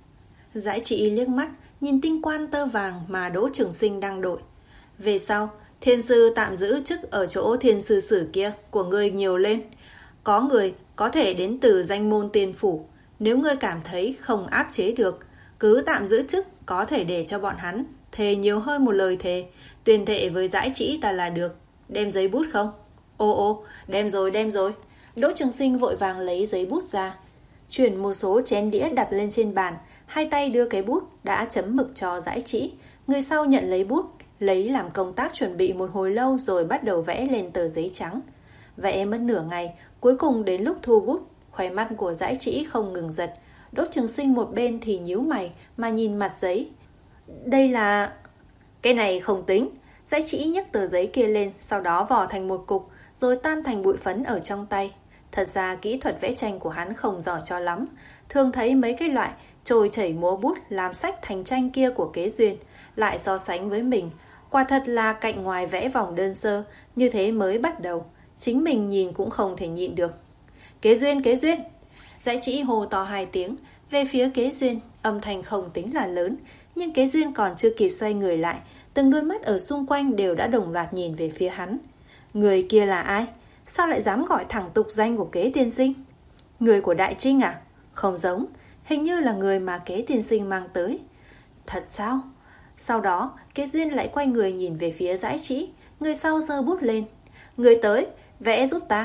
Dãi Trĩ liếc mắt, nhìn tinh quan tơ vàng mà Đỗ Trường Sinh đang đội. Về sau, thiên sư tạm giữ chức ở chỗ thiên sư sử kia của ngươi nhiều lên. Có người có thể đến từ danh môn tiên phủ. Nếu ngươi cảm thấy không áp chế được, cứ tạm giữ chức, có thể để cho bọn hắn thề nhiều hơn một lời thề, tuyên thệ với Dãi Trĩ ta là được. Đem giấy bút không? Ô ô, đem rồi đem rồi. Đỗ Trường Sinh vội vàng lấy giấy bút ra, chuyển một số chén đĩa đặt lên trên bàn, hai tay đưa cái bút đã chấm mực cho Dãi Trĩ. Người sau nhận lấy bút, lấy làm công tác chuẩn bị một hồi lâu rồi bắt đầu vẽ lên tờ giấy trắng. Vẽ mất nửa ngày, cuối cùng đến lúc thu bút, khóe mắt của Dãi Trĩ không ngừng giật. Đỗ Trường Sinh một bên thì nhíu mày mà nhìn mặt giấy. Đây là... Cái này không tính. Dãi Trĩ nhấc tờ giấy kia lên, sau đó vò thành một cục, rồi tan thành bụi phấn ở trong tay. Thật ra kỹ thuật vẽ tranh của hắn không giỏi cho lắm. Thường thấy mấy cái loại trôi chảy múa bút làm sách thành tranh kia của Kế Duyên, lại so sánh với mình, quả thật là cạnh ngoài vẽ vòng đơn sơ, như thế mới bắt đầu. Chính mình nhìn cũng không thể nhịn được. Kế Duyên, Kế Duyên! Dãi Trĩ hô to hai tiếng về phía Kế Duyên, âm thanh không tính là lớn, nhưng Kế Duyên còn chưa kịp xoay người lại, từng đôi mắt ở xung quanh đều đã đồng loạt nhìn về phía hắn. Người kia là ai? Sao lại dám gọi thẳng tục danh của Kế tiên sinh? Người của Đại Trinh à? Không giống, hình như là người mà Kế tiên sinh mang tới. Thật sao? Sau đó, Kế Duyên lại quay người nhìn về phía Dãi Trĩ, người sau giơ bút lên. Người tới, vẽ giúp ta.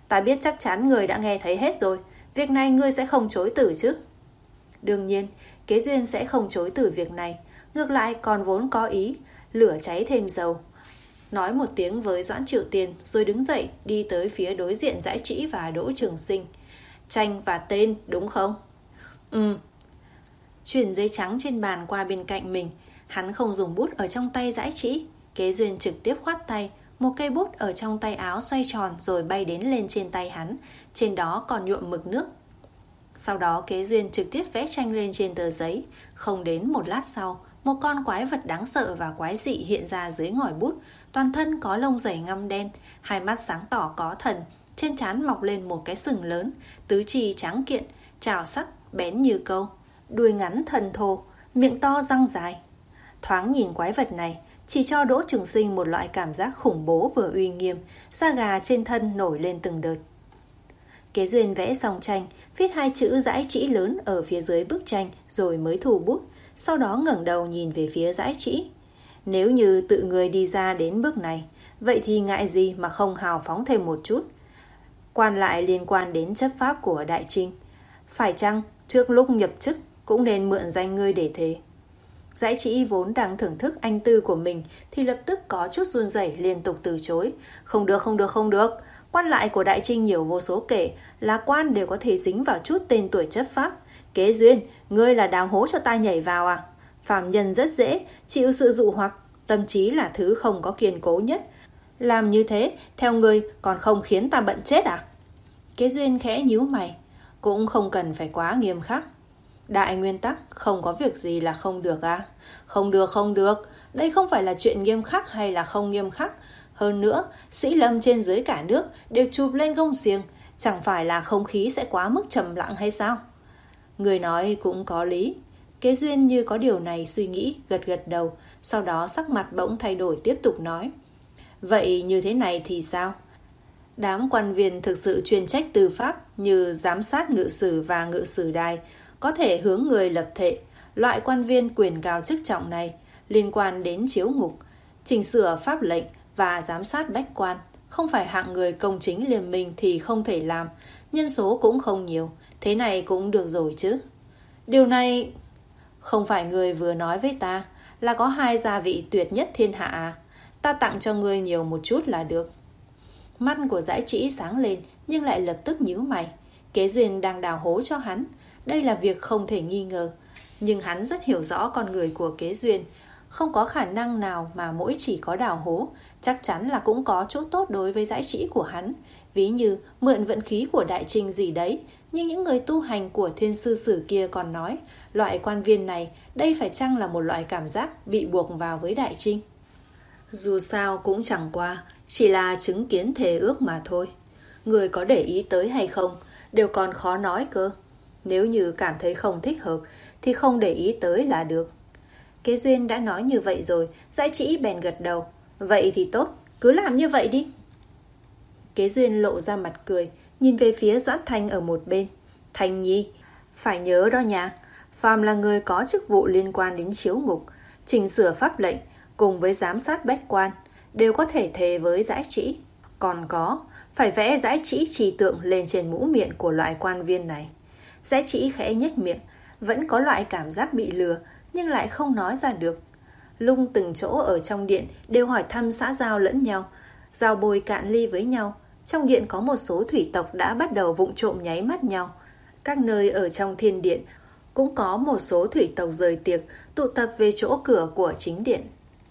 Ta biết chắc chắn người đã nghe thấy hết rồi. Việc này ngươi sẽ không chối từ chứ? Đương nhiên, Kế Duyên sẽ không chối từ việc này. Ngược lại còn vốn có ý lửa cháy thêm dầu. Nói một tiếng với Doãn Triệu Tiền rồi đứng dậy đi tới phía đối diện Dãi Trĩ và Đỗ Trường Sinh. Tranh và tên đúng không? Ừ. Chuyển giấy trắng trên bàn qua bên cạnh mình. Hắn không dùng bút ở trong tay Dãi Trĩ. Kế Duyên trực tiếp khoát tay. Một cây bút ở trong tay áo xoay tròn rồi bay đến lên trên tay hắn. Trên đó còn nhuộm mực nước. Sau đó Kế Duyên trực tiếp vẽ tranh lên trên tờ giấy. Không đến một lát sau, một con quái vật đáng sợ và quái dị hiện ra dưới ngòi bút. Toàn thân có lông dày ngăm đen, hai mắt sáng tỏ có thần, trên trán mọc lên một cái sừng lớn, tứ chi trắng kiện, trào sắc, bén như câu, đuôi ngắn thần thô, miệng to răng dài. Thoáng nhìn quái vật này, chỉ cho Đỗ Trường Sinh một loại cảm giác khủng bố vừa uy nghiêm, da gà trên thân nổi lên từng đợt. Kế Duyên vẽ xong tranh, viết hai chữ Dãi Trĩ lớn ở phía dưới bức tranh rồi mới thu bút, sau đó ngẩng đầu nhìn về phía Dãi Trĩ. Nếu như tự người đi ra đến bước này, vậy thì ngại gì mà không hào phóng thêm một chút. Quan lại liên quan đến chấp pháp của Đại Trinh, phải chăng trước lúc nhập chức cũng nên mượn danh ngươi để thế? Dãi Trĩ vốn đang thưởng thức anh tư của mình thì lập tức có chút run rẩy liên tục từ chối. Không được, không được, không được. Quan lại của Đại Trinh nhiều vô số kể, là quan đều có thể dính vào chút tên tuổi chấp pháp. Kế Duyên, ngươi là đào hố cho ta nhảy vào à? Phàm nhân rất dễ chịu sự dụ hoặc, tâm trí là thứ không có kiên cố nhất. Làm như thế, theo ngươi còn không khiến ta bận chết à? Kế Duyên khẽ nhíu mày, cũng không cần phải quá nghiêm khắc. Đại nguyên tắc, không có việc gì là không được à? Không được, không được, đây không phải là chuyện nghiêm khắc hay là không nghiêm khắc. Hơn nữa, sĩ lâm trên dưới cả nước đều chụp lên gông xiềng, chẳng phải là không khí sẽ quá mức trầm lặng hay sao? Người nói cũng có lý. Kế Duyên như có điều này suy nghĩ, gật gật đầu, sau đó sắc mặt bỗng thay đổi tiếp tục nói. Vậy như thế này thì sao? Đám quan viên thực sự chuyên trách tư pháp như giám sát ngự sử và ngự sử đài có thể hướng người lập thệ. Loại quan viên quyền cao chức trọng này liên quan đến chiếu ngục, chỉnh sửa pháp lệnh và giám sát bách quan. Không phải hạng người công chính liêm minh thì không thể làm. Nhân số cũng không nhiều, thế này cũng được rồi chứ. Điều này... Không phải người vừa nói với ta là có hai gia vị tuyệt nhất thiên hạ à? Ta tặng cho ngươi nhiều một chút là được. Mắt của Dãi Trĩ sáng lên nhưng lại lập tức nhíu mày. Kế Duyên đang đào hố cho hắn, đây là việc không thể nghi ngờ. Nhưng hắn rất hiểu rõ con người của Kế Duyên, không có khả năng nào mà mỗi chỉ có đào hố, chắc chắn là cũng có chỗ tốt đối với Dãi Trĩ của hắn. Ví như mượn vận khí của Đại Trinh gì đấy. Nhưng những người tu hành của Thiên Sư Sử kia còn nói, loại quan viên này đây phải chăng là một loại cảm giác bị buộc vào với Đại Trinh? Dù sao cũng chẳng qua, chỉ là chứng kiến thề ước mà thôi. Người có để ý tới hay không đều còn khó nói cơ. Nếu như cảm thấy không thích hợp thì không để ý tới là được. Kế Duyên đã nói như vậy rồi, Dãi Trĩ bèn gật đầu. Vậy thì tốt, cứ làm như vậy đi. Kế Duyên lộ ra mặt cười, nhìn về phía Doãn Thanh ở một bên. Thanh nhi, phải nhớ đó nha, phàm là người có chức vụ liên quan đến chiếu ngục, chỉnh sửa pháp lệnh cùng với giám sát bách quan đều có thể thề với Dãi Trĩ. Còn có, phải vẽ Dãi Trĩ trì tượng lên trên mũ miệng của loại quan viên này. Dãi Trĩ khẽ nhếch miệng, vẫn có loại cảm giác bị lừa nhưng lại không nói ra được. Lung từng chỗ ở trong điện đều hỏi thăm xã giao lẫn nhau, giao bồi cạn ly với nhau. Trong điện có một số thủy tộc đã bắt đầu vụng trộm nháy mắt nhau. Các nơi ở trong thiên điện cũng có một số thủy tộc rời tiệc tụ tập về chỗ cửa của chính điện.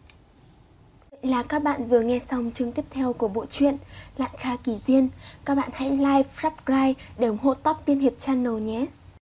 Vậy là các bạn vừa nghe xong chương tiếp theo của bộ truyện Lạn Kha Kỳ Duyên. Các bạn hãy like, subscribe để ủng hộ Top Tiên Hiệp Channel nhé.